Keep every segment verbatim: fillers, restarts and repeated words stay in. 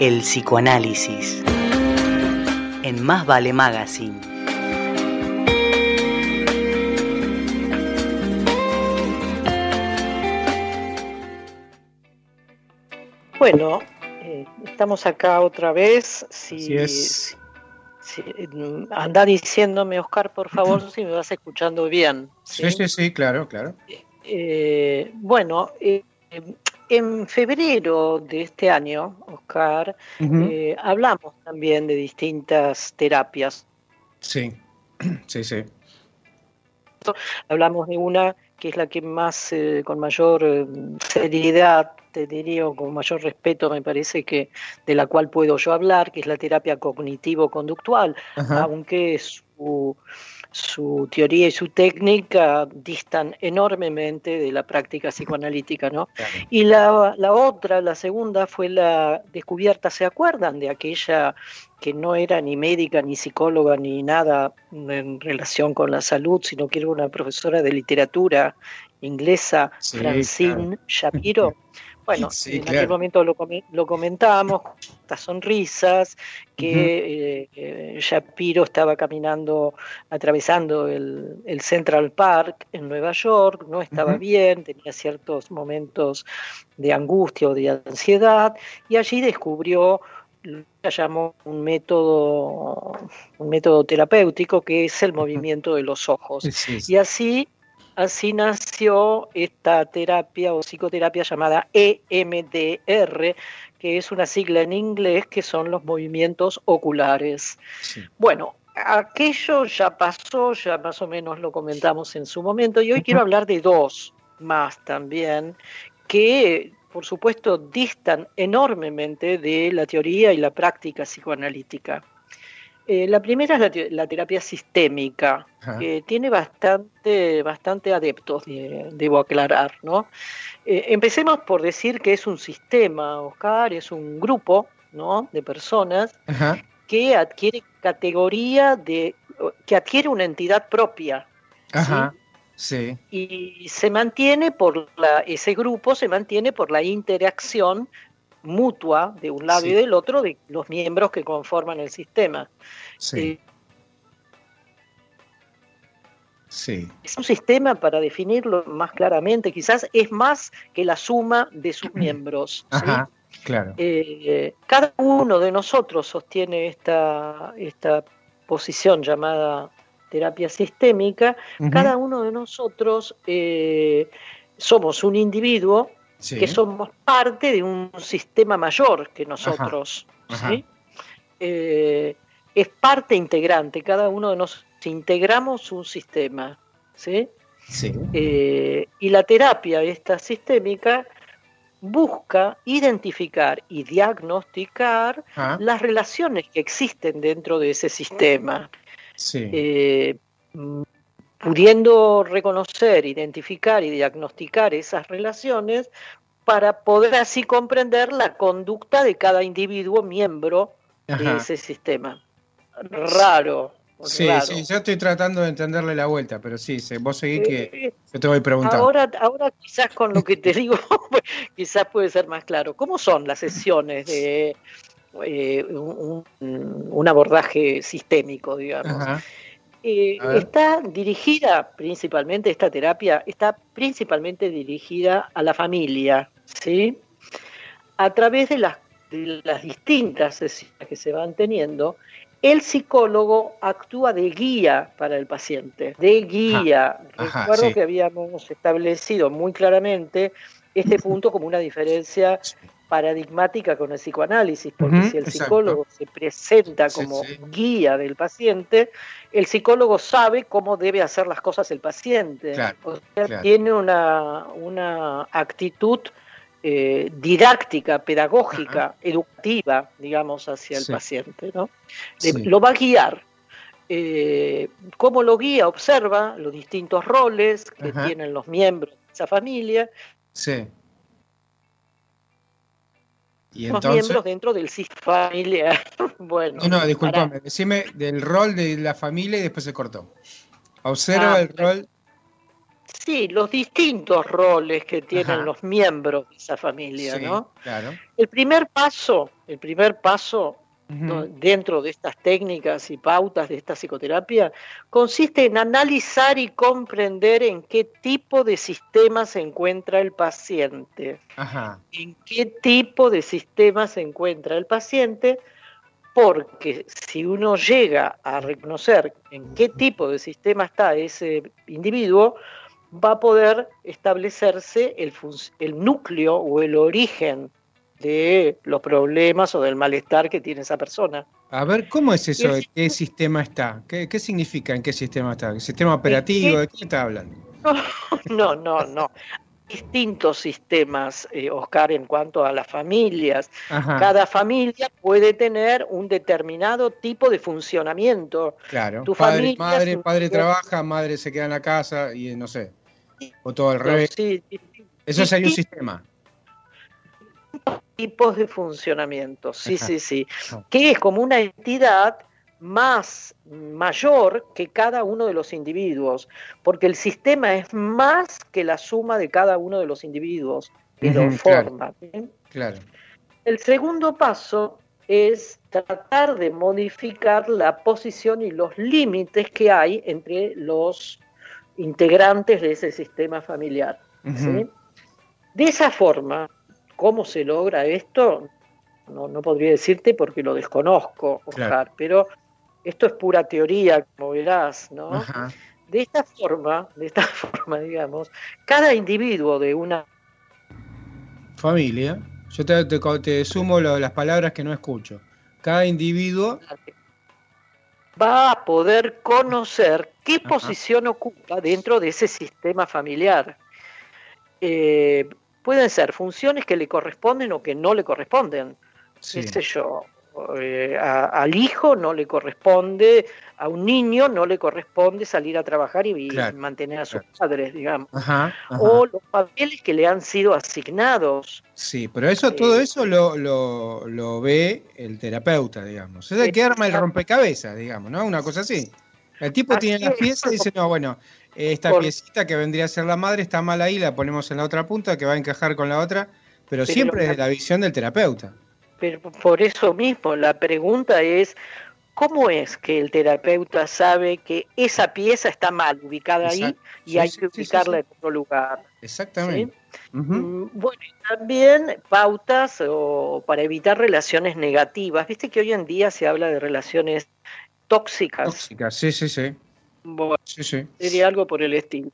El psicoanálisis en Más Vale Magazine. Bueno, eh, estamos acá otra vez. Si, Así es. si, anda diciéndome, Oscar, por favor, si me vas escuchando bien. Sí, sí, sí, sí, claro, claro. Eh, bueno, eh, en febrero de este año, Oscar, uh-huh. eh, hablamos también de distintas terapias. Sí, sí, sí. Hablamos de una que es la que más, eh, con mayor eh, seriedad, te diría, o con mayor respeto, me parece que de la cual puedo yo hablar, que es la terapia cognitivo-conductual, uh-huh. aunque su, su teoría y su técnica distan enormemente de la práctica psicoanalítica, ¿no? Claro. Y la, la otra, la segunda, fue la descubierta, ¿se acuerdan? De aquella que no era ni médica, ni psicóloga, ni nada en relación con la salud, sino que era una profesora de literatura inglesa, sí, Francine claro. Shapiro. Bueno, sí, en claro. aquel momento lo, lo comentábamos, estas sonrisas, que uh-huh. eh, Shapiro estaba caminando, atravesando el, el Central Park en Nueva York, no estaba uh-huh. bien, tenía ciertos momentos de angustia o de ansiedad, y allí descubrió lo que llamó un método, un método terapéutico, que es el movimiento de los ojos. Sí, sí. Y así, así nació esta terapia o psicoterapia llamada E M D R, que es una sigla en inglés, que son los movimientos oculares. Sí. Bueno, aquello ya pasó, ya más o menos lo comentamos en su momento, y hoy uh-huh. quiero hablar de dos más también, que por supuesto distan enormemente de la teoría y la práctica psicoanalítica. Eh, la primera es la, te- la terapia sistémica, uh-huh. que tiene bastante, bastante adeptos, de, debo aclarar, ¿no? Eh, empecemos por decir que es un sistema, Oscar, es un grupo, ¿no?, de personas uh-huh. que adquiere categoría de, que adquiere una entidad propia, uh-huh. ¿sí? Sí. Y se mantiene por la, ese grupo se mantiene por la interacción mutua de un lado sí. y del otro de los miembros que conforman el sistema. Sí. Eh, sí. Es un sistema, para definirlo más claramente, quizás es más que la suma de sus miembros. Ajá, ¿sí? Claro. Eh, cada uno de nosotros sostiene esta, esta posición llamada terapia sistémica. Uh-huh. Cada uno de nosotros eh, somos un individuo sí. que somos parte de un sistema mayor que nosotros. Ajá. Ajá. ¿sí? Eh, es parte integrante, cada uno de nosotros integramos un sistema. ¿sí? Sí. Eh, y la terapia esta sistémica busca identificar y diagnosticar ¿Ah? las relaciones que existen dentro de ese sistema. Sí. Eh, pudiendo reconocer, identificar y diagnosticar esas relaciones para poder así comprender la conducta de cada individuo miembro Ajá. de ese sistema. Raro. Sí, raro. sí, yo estoy tratando de entenderle la vuelta, pero sí, vos seguís que eh, yo te voy preguntando. Ahora, ahora quizás con lo que te digo, quizás puede ser más claro. ¿Cómo son las sesiones de eh, un, un abordaje sistémico, digamos? Eh, está dirigida principalmente, esta terapia está principalmente dirigida a la familia, ¿sí? A través de las, de las distintas sesiones que se van teniendo, el psicólogo actúa de guía para el paciente, de guía. Ajá, Recuerdo sí. que habíamos establecido muy claramente este punto como una diferencia paradigmática con el psicoanálisis, porque uh-huh, si el psicólogo exacto. se presenta como sí, sí. guía del paciente, el psicólogo sabe cómo debe hacer las cosas el paciente. Claro, o sea, claro. tiene una, una actitud eh, didáctica, pedagógica, uh-huh. educativa, digamos, hacia el sí. paciente, ¿no? Sí. Lo va a guiar. Eh, ¿Cómo lo guía? Observa los distintos roles que uh-huh. tienen los miembros de esa familia. Sí. ¿Y los entonces? Miembros dentro del sistema familiar. Bueno, no, no, discúlpame, para... decime del rol de la familia y después se cortó. Observa ah, el rol. Sí, los distintos roles que tienen Ajá. los miembros de esa familia, Sí, ¿no? claro. El primer paso, el primer paso no, Ujú. dentro de estas técnicas y pautas de esta psicoterapia consiste en analizar y comprender en qué tipo de sistema se encuentra el paciente. Ajá. En qué tipo de sistema se encuentra el paciente, porque si uno llega a reconocer en qué tipo de sistema está ese individuo, va a poder establecerse el, el núcleo o el origen de los problemas o del malestar que tiene esa persona. A ver, ¿cómo es eso? El, ¿De qué sistema está? ¿Qué, qué significa en qué sistema está? ¿El sistema operativo? ¿qué? ¿De qué está hablando? No, no, no. Distintos sistemas, eh, Oscar, en cuanto a las familias. Ajá. Cada familia puede tener un determinado tipo de funcionamiento. Claro. Tu Padre, familia madre, es un... padre trabaja, madre se queda en la casa y no sé. O todo al revés. Sí, Eso sería un sistema. Tipos de funcionamiento, sí, Ajá. sí, sí. Que es como una entidad más mayor que cada uno de los individuos, porque el sistema es más que la suma de cada uno de los individuos que Uh-huh, lo forman. claro, claro. El segundo paso es tratar de modificar la posición y los límites que hay entre los integrantes de ese sistema familiar. Uh-huh. ¿Sí? De esa forma, ¿cómo se logra esto? No, no podría decirte porque lo desconozco, Oscar, claro. Pero esto es pura teoría, como verás, ¿no? Ajá. De esta forma, de esta forma, digamos, cada individuo de una familia, yo te, te, te sumo lo, las palabras que no escucho. Cada individuo va a poder conocer qué Ajá. posición ocupa dentro de ese sistema familiar. Eh, pueden ser funciones que le corresponden o que no le corresponden. Sí. ¿Qué sé yo? Eh, a, al hijo no le corresponde, a un niño no le corresponde salir a trabajar y, claro, y mantener a sus claro. padres, digamos. Ajá, ajá. O los papeles que le han sido asignados. Sí, pero eso, eh, todo eso lo, lo, lo ve el terapeuta, digamos. Es el que arma el rompecabezas, digamos, ¿no? Una cosa así. El tipo así tiene las piezas y dice, no, bueno, esta por... piecita que vendría a ser la madre está mal ahí, la ponemos en la otra punta que va a encajar con la otra, pero, pero siempre desde la visión del terapeuta. Pero por eso mismo, la pregunta es, ¿cómo es que el terapeuta sabe que esa pieza está mal ubicada Exacto. ahí y sí, hay sí, que ubicarla sí, sí. en otro lugar? Exactamente. ¿Sí? Uh-huh. Bueno, y también pautas o para evitar relaciones negativas. Viste que hoy en día se habla de relaciones tóxicas. Tóxicas, sí, sí, sí. Bueno, sí, sí. Sería algo por el estilo.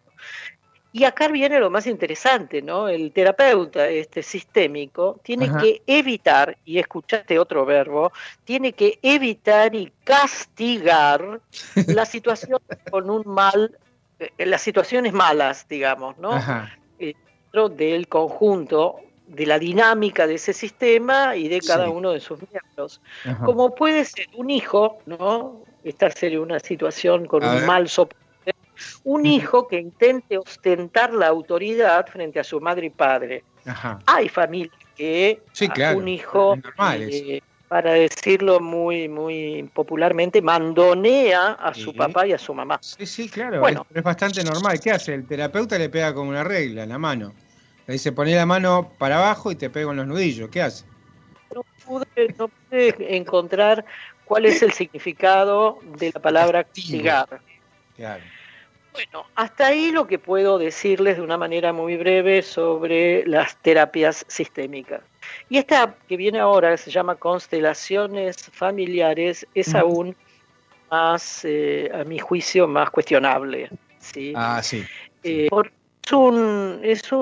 Y acá viene lo más interesante, ¿no? El terapeuta este sistémico tiene Ajá. que evitar, y escuchaste otro verbo, tiene que evitar y castigar las situaciones con un mal, eh, las situaciones malas, digamos, ¿no? Ajá. Dentro del conjunto de la dinámica de ese sistema y de cada sí. uno de sus miembros. Ajá. Como puede ser un hijo, ¿no? Esta sería una situación con A un ver. mal soporte. Un hijo que intente ostentar la autoridad frente a su madre y padre. Ajá. Hay familias que sí, claro, un hijo, eh, para decirlo muy muy popularmente, mandonea a sí. su papá y a su mamá. Sí, sí, claro, bueno, es, es bastante normal. ¿Qué hace? El terapeuta le pega como una regla en la mano. Le dice, poné la mano para abajo y te pego en los nudillos. ¿Qué hace? No pude, no pude encontrar cuál es el significado de la palabra castigar. Claro. Bueno, hasta ahí lo que puedo decirles de una manera muy breve sobre las terapias sistémicas. Y esta que viene ahora, que se llama constelaciones familiares, es aún más, eh, a mi juicio, más cuestionable. ¿Sí? Ah, sí. Eh, porque es un, es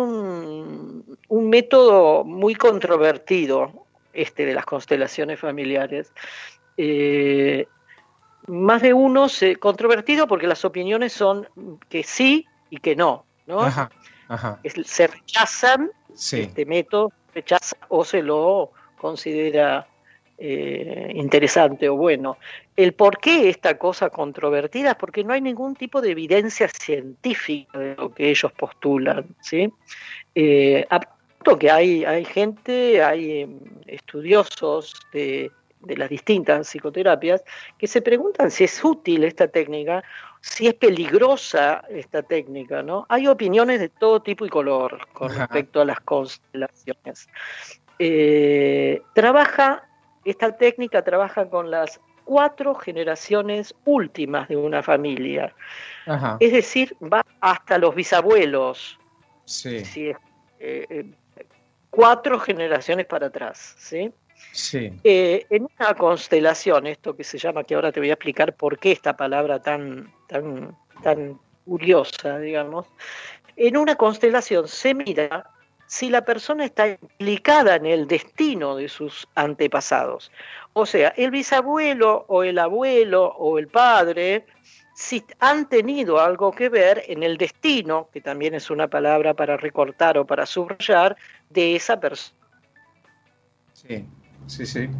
un, un método muy controvertido, este de las constelaciones familiares. Eh, Más de uno se controvertido porque las opiniones son que sí y que no, ¿no? Ajá, ajá. Se rechazan sí. este método, rechaza o se lo considera eh, interesante o bueno. El por qué esta cosa controvertida es porque no hay ningún tipo de evidencia científica de lo que ellos postulan, ¿sí? Eh, a punto que hay, hay gente, hay eh, estudiosos de de las distintas psicoterapias, que se preguntan si es útil esta técnica si es peligrosa esta técnica, ¿no? Hay opiniones de todo tipo y color con Ajá. respecto a las constelaciones. Eh, trabaja, esta técnica trabaja con las cuatro generaciones últimas de una familia. Ajá. Es decir, va hasta los bisabuelos. Sí. ¿Sí? Eh, eh, cuatro generaciones para atrás, ¿sí? Sí. Eh, en una constelación, esto que se llama, que ahora te voy a explicar por qué esta palabra tan, tan, tan curiosa, digamos, en una constelación se mira si la persona está implicada en el destino de sus antepasados. O sea, el bisabuelo o el abuelo o el padre, si han tenido algo que ver en el destino, que también es una palabra para recortar o para subrayar, de esa persona. Sí, sí, sí.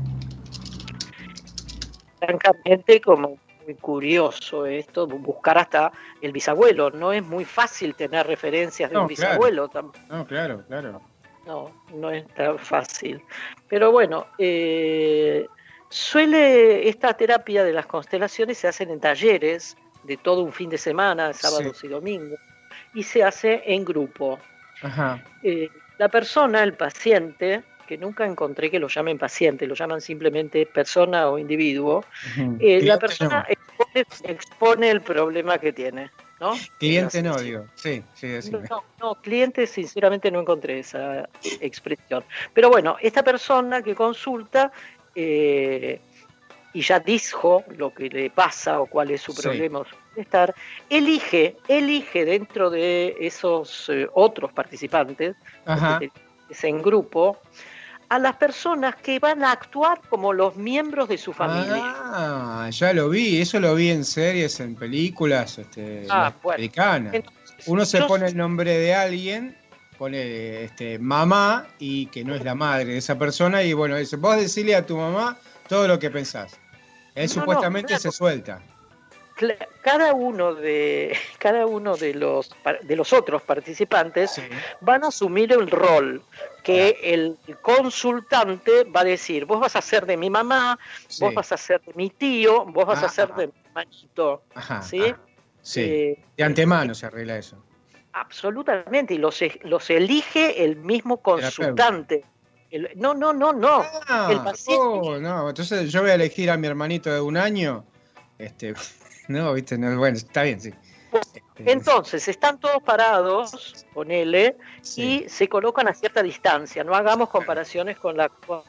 Francamente, como muy curioso esto, buscar hasta el bisabuelo. No es muy fácil tener referencias de No, un bisabuelo. claro. No, claro, claro. No, no es tan fácil. Pero bueno, eh, suele, esta terapia de las constelaciones se hacen en talleres de todo un fin de semana, sábados Sí. y domingos, y se hace en grupo. Ajá. Eh, la persona, el paciente, que nunca encontré que lo llamen paciente, lo llaman simplemente persona o individuo, Uh-huh. eh, la Cliente persona no. expone, expone el problema que tiene, ¿no? Cliente no, digo. Sí, sí, decime. No, no, cliente sinceramente no encontré esa expresión. Pero bueno, esta persona que consulta eh, y ya dijo lo que le pasa o cuál es su Sí. problema o su bienestar, elige, elige dentro de esos eh, otros participantes, Ajá. porque es en grupo, a las personas que van a actuar como los miembros de su familia. Ah, ya lo vi, eso lo vi en series, en películas este, Ah, bueno. americanas. Entonces, Uno se yo- pone el nombre de alguien, pone este, mamá, y que no es la madre de esa persona, y bueno, dice, vos decile a tu mamá todo lo que pensás. Él No, supuestamente no, claro. se suelta. Cla- cada uno de cada uno de los de los otros participantes Sí. van a asumir el rol que el consultante va a decir: vos vas a ser de mi mamá, Sí. vos vas a ser de mi tío, vos vas Ah, a ser ah. de mi hermanito. Ajá, ¿Sí? ah, sí. Eh, De antemano se arregla eso. absolutamente, y los, e- los elige el mismo consultante. El- no, no, no, no. Ah, El paciente. oh, no, entonces yo voy a elegir a mi hermanito de un año. Este, no, viste, no, bueno, está bien, sí. Este, Entonces, están todos parados, ponele, sí. y se colocan a cierta distancia. No hagamos comparaciones con la... con-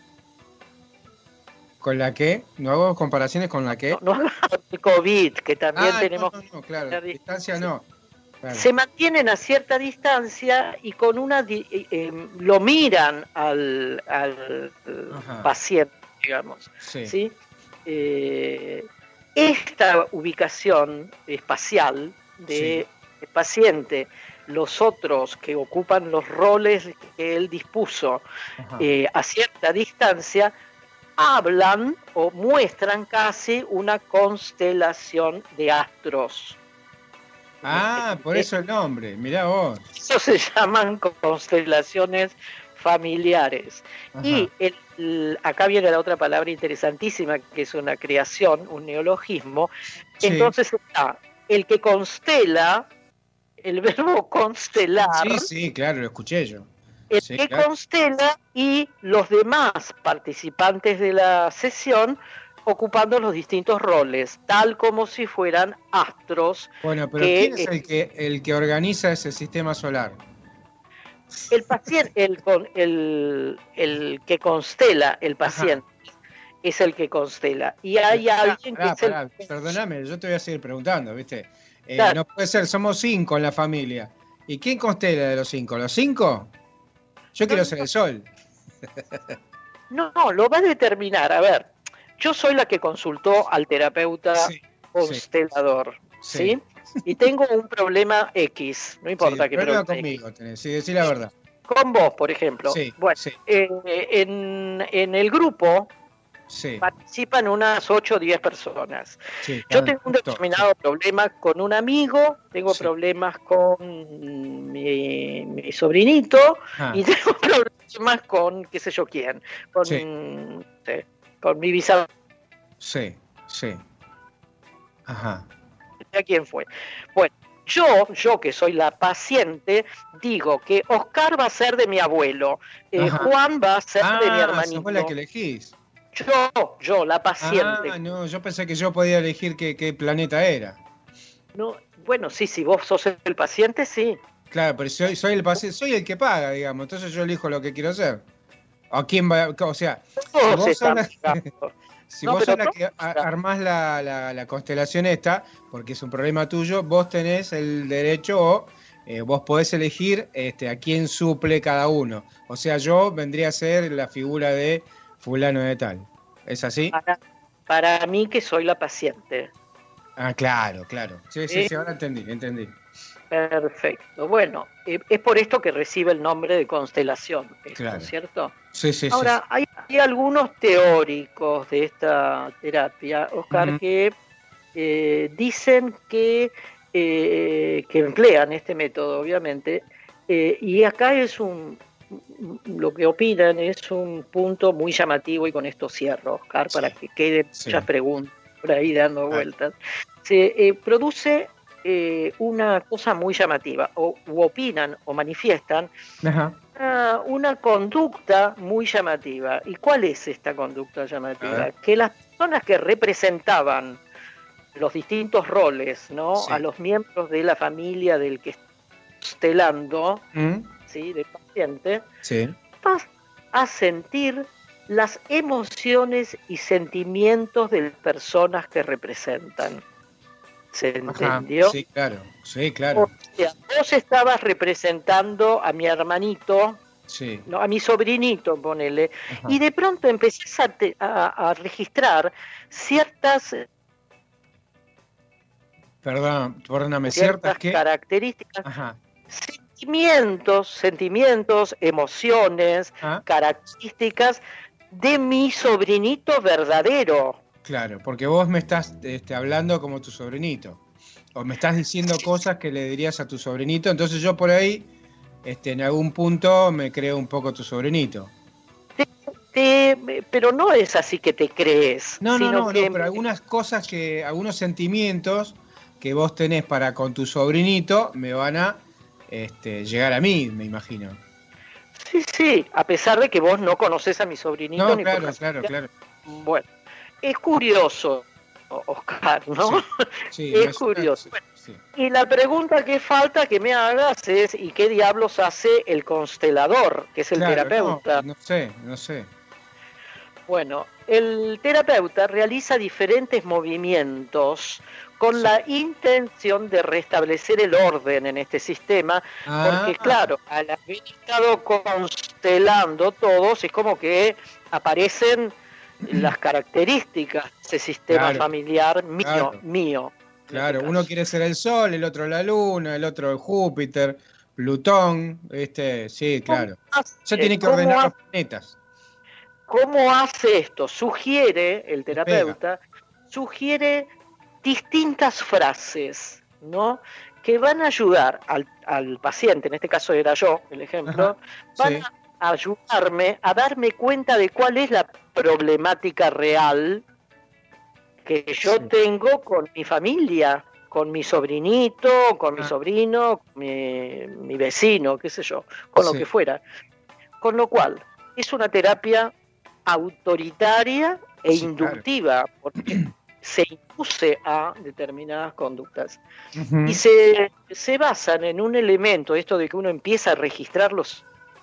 ¿Con la qué? ¿No hago comparaciones con la qué? No, no hagamos con el COVID, que también Ah, tenemos... no, no, no, claro, la distancia no. Claro. Se mantienen a cierta distancia y con una di- eh, eh, lo miran al, al Ajá. paciente, digamos. Sí. ¿Sí? Eh, esta ubicación espacial del Sí. paciente, los otros que ocupan los roles que él dispuso eh, a cierta distancia, hablan o muestran casi una constelación de astros. Ah, por eso el nombre, mirá vos. Eso se llaman constelaciones familiares. Ajá. Y el, el, acá viene la otra palabra interesantísima, que es una creación, un neologismo. Sí. Entonces está el que constela, el verbo constelar. Sí, sí, claro, lo escuché yo. El Sí, que claro. constela y los demás participantes de la sesión ocupando los distintos roles, tal como si fueran astros. Bueno, pero que, ¿quién es el que, el que organiza ese sistema solar? El paciente, el, el, el que constela, el paciente, ajá, es el que constela. Y hay pará, alguien pará, que pará, es el... Perdóname, yo te voy a seguir preguntando, ¿viste? Eh, claro. No puede ser, somos cinco en la familia. ¿Y quién constela de los cinco? ¿Los cinco? Yo no, quiero ser el sol. No, no, lo va a determinar. A ver, yo soy la que consultó al terapeuta sí, constelador, ¿sí? ¿sí? Y tengo un problema X, no importa sí, qué problema. problema Conmigo tenés, sí, decí la verdad. Con vos, por ejemplo. Sí, bueno, sí. Eh, en, en el grupo sí. participan unas ocho o diez personas. Sí, yo tengo un determinado sí. problema con un amigo, tengo sí. problemas con mi, mi sobrinito ah. y tengo problemas con qué sé yo quién, con, sí. Sí, con mi bisabuelo. Sí, sí. Ajá. a quién fue. Bueno, yo, yo que soy la paciente, digo que Oscar va a ser de mi abuelo, eh, Juan va a ser ah, de mi hermanito. ¿Sos vos la que elegís? Yo, yo, la paciente. Ah, no, yo pensé que yo podía elegir qué, qué planeta era. No, bueno, sí, si vos sos el paciente, sí. Claro, pero soy, soy el paciente, soy el que paga, digamos, entonces yo elijo lo que quiero hacer. ¿A quién va? O sea, si vos sos la, si no, vos sos la que a, armás la, la, la constelación esta, porque es un problema tuyo, vos tenés el derecho o eh, vos podés elegir este, a quién suple cada uno. O sea, yo vendría a ser la figura de fulano de tal. ¿Es así? Para, para mí que soy la paciente. Ah, claro, claro. Sí, sí, sí, ahora entendí, entendí. Perfecto. Bueno, eh, es por esto que recibe el nombre de constelación, esto, claro. ¿cierto? Sí, sí, Ahora, sí. Hay, hay algunos teóricos de esta terapia, Oscar, uh-huh. que eh, dicen que, eh, que emplean este método, obviamente, eh, y acá es un, lo que opinan es un punto muy llamativo, y con esto cierro, Oscar, sí. para que queden sí. muchas preguntas por ahí dando ah. vueltas. Se eh, produce eh, una cosa muy llamativa, o u opinan o manifiestan uh-huh. una, una conducta muy llamativa. ¿Y cuál es esta conducta llamativa? Que las personas que representaban los distintos roles, ¿no? Sí. A los miembros de la familia del que está constelando, ¿Mm? ¿sí? Del paciente, sí. vas a sentir las emociones y sentimientos de las personas que representan. ¿Se entendió? Ajá, sí, claro, sí, claro. O sea, vos estabas representando a mi hermanito, sí. no, a mi sobrinito, ponele, ajá. y de pronto empezás a, te, a, a registrar ciertas... Perdón, perdóname, ciertas, ciertas características, ajá. sentimientos, sentimientos, emociones, ¿ah? características de mi sobrinito verdadero. Claro, porque vos me estás este, hablando como tu sobrinito, o me estás diciendo cosas que le dirías a tu sobrinito, entonces yo por ahí, este, en algún punto me creo un poco tu sobrinito. Te, te, pero no es así que te crees. No, no, sino no, que... no, pero algunas cosas que, algunos sentimientos que vos tenés para con tu sobrinito me van a este, llegar a mí, me imagino. Sí, sí, a pesar de que vos no conocés a mi sobrinito. No, ni claro, por claro, claro. Bueno, es curioso, Oscar, ¿no? Sí, sí, es me curioso. Suena, sí, bueno, sí. Y la pregunta que falta que me hagas es, ¿y qué diablos hace el constelador, que es el claro, terapeuta? No, no sé, no sé. Bueno, el terapeuta realiza diferentes movimientos con sí. la intención de restablecer el orden en este sistema, ah. porque claro, al haber estado constelando todos, es como que aparecen las características de ese sistema claro. familiar mío, claro. mío. Claro, este uno quiere ser el Sol, el otro la Luna, el otro Júpiter, Plutón, este, sí, claro. Ya tiene que ordenar los planetas. ¿Cómo hace esto? Sugiere, el terapeuta, sugiere distintas frases, ¿no? Que van a ayudar al, al paciente, en este caso era yo, el ejemplo, ajá, van sí. a ayudarme a darme cuenta de cuál es la problemática real que yo sí. tengo con mi familia, con mi sobrinito, con mi ah. sobrino, con mi, mi vecino, qué sé yo, con sí. lo que fuera. Con lo cual, es una terapia autoritaria e sí, inductiva, claro. porque se induce a determinadas conductas. Uh-huh. Y se, se basan en un elemento, esto de que uno empieza a registrar los...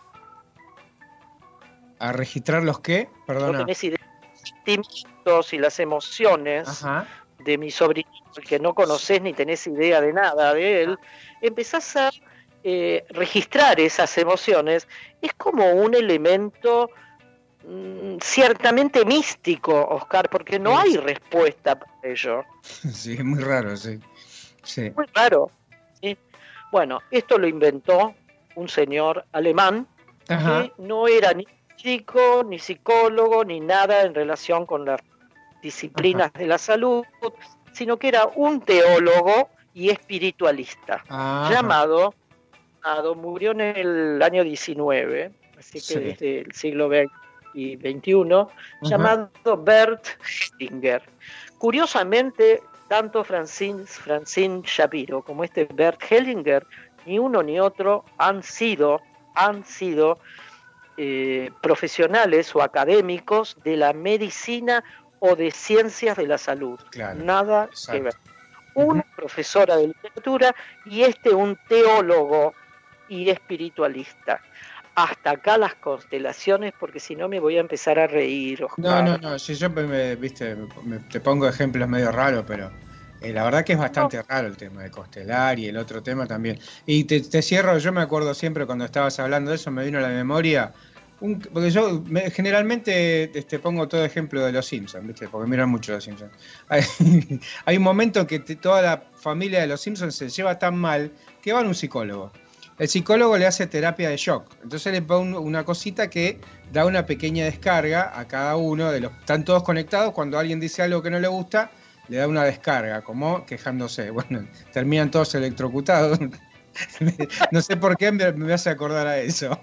¿A registrar los qué? Perdona. No tenés idea de los sentimientos y las emociones uh-huh. de mi sobrinito, que no conoces ni tenés idea de nada de él, empezás a eh, registrar esas emociones. Es como un elemento... ciertamente místico, Oscar, porque no hay respuesta para ello. Sí, es muy raro, sí. sí. Muy raro. ¿Sí? Bueno, esto lo inventó un señor alemán Ajá. que no era ni médico, ni psicólogo, ni nada en relación con las disciplinas Ajá. de la salud, sino que era un teólogo y espiritualista, Ajá. llamado, llamado, murió en el año diecinueve, así que sí. desde el siglo veinte y veintiuno, uh-huh. llamado Bert Hellinger. Curiosamente, tanto Francine, Francine Shapiro como este Bert Hellinger, ni uno ni otro han sido, han sido eh, profesionales o académicos de la medicina o de ciencias de la salud. Claro, Nada exacto. que ver. Una uh-huh. profesora de literatura y este un teólogo y espiritualista. Hasta acá las constelaciones, porque si no me voy a empezar a reír, Oscar. No, no, no, si yo me, viste, me, te pongo ejemplos medio raros, pero eh, la verdad que es bastante no. raro el tema de constelar y el otro tema también. Y te, te cierro, yo me acuerdo siempre cuando estabas hablando de eso, me vino a la memoria, un, porque yo me, generalmente este, pongo todo ejemplo de los Simpsons, ¿viste? Porque miran mucho los Simpsons. Hay, hay un momento que te, toda la familia de los Simpsons se lleva tan mal que van a un psicólogo. El psicólogo le hace terapia de shock, entonces le pone una cosita que da una pequeña descarga a cada uno de los, están todos conectados, cuando alguien dice algo que no le gusta, le da una descarga, como quejándose, bueno, terminan todos electrocutados. No sé por qué me, me hace acordar a eso.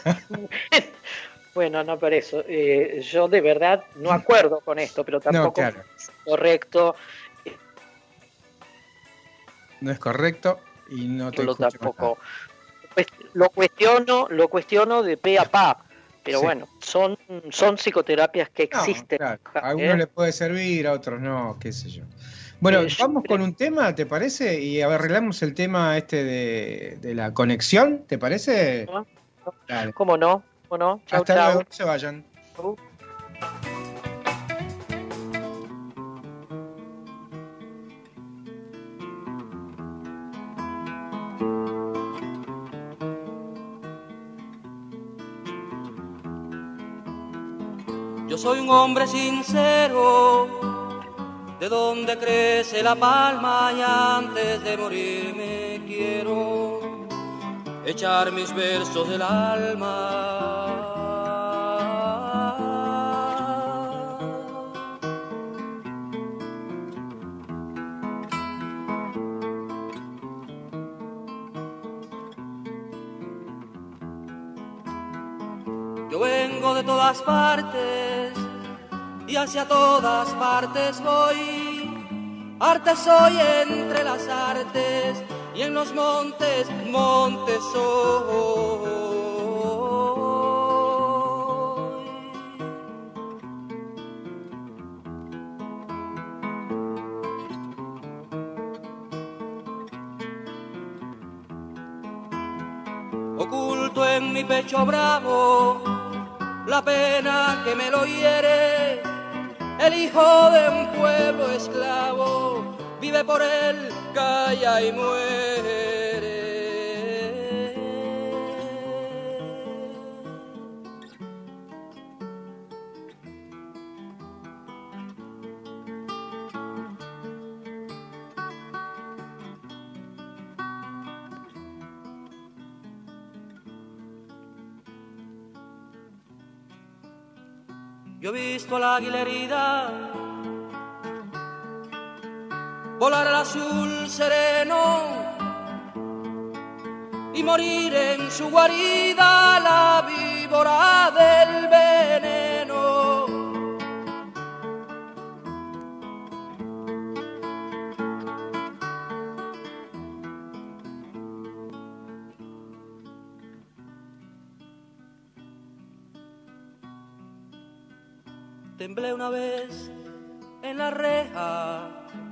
Bueno, no por eso, eh, yo de verdad no acuerdo con esto, pero tampoco no, claro. es correcto. No es correcto y no te lo escucho tampoco. Pues lo cuestiono, lo cuestiono de pe a pa, pero sí. Bueno, son, son psicoterapias que existen. No, claro. A algunos ¿eh? les puede servir, a otros no, qué sé yo. Bueno, eh, vamos yo... con un tema, ¿te parece? Y arreglamos el tema este de, de la conexión, ¿te parece? ¿No? ¿No? ¿Cómo no? ¿Cómo no? Chau, Hasta chau. luego, no se vayan. Uh. Yo soy un hombre sincero, de donde crece la palma y antes de morirme quiero echar mis versos del alma. Yo vengo de todas partes y hacia todas partes voy. Arte soy entre las artes y en los montes, montes soy. Oculto en mi pecho bravo la pena que me lo hiere. El hijo de un pueblo esclavo vive por él, calla y muere. Yo he visto a la águila herida volar al azul sereno y morir en su guarida la víbora del veneno. Temblé una vez en la reja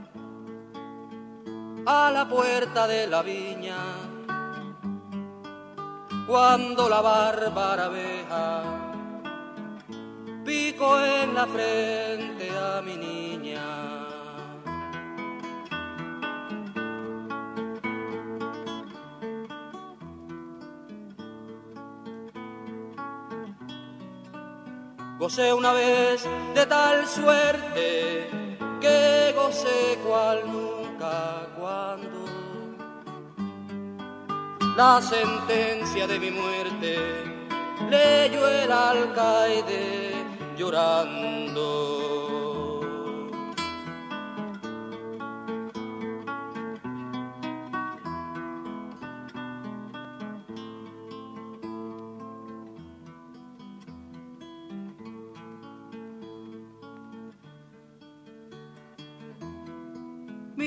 a la puerta de la viña, cuando la bárbara abeja picó en la frente a mi niña. Gocé una vez de tal suerte que gocé cual nunca cuando la sentencia de mi muerte leyó el alcaide llorando.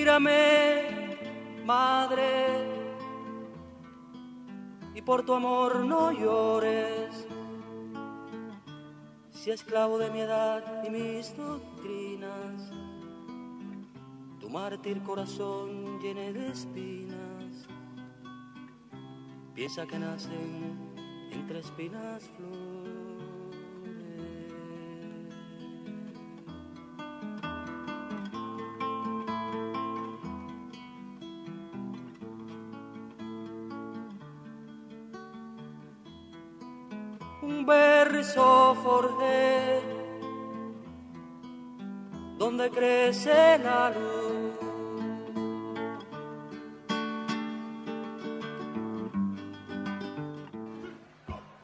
Mírame, madre, y por tu amor no llores. Si esclavo de mi edad y mis doctrinas, tu mártir corazón llene de espinas, piensa que nacen entre espinas flores. Un verso forjé donde crece la luz,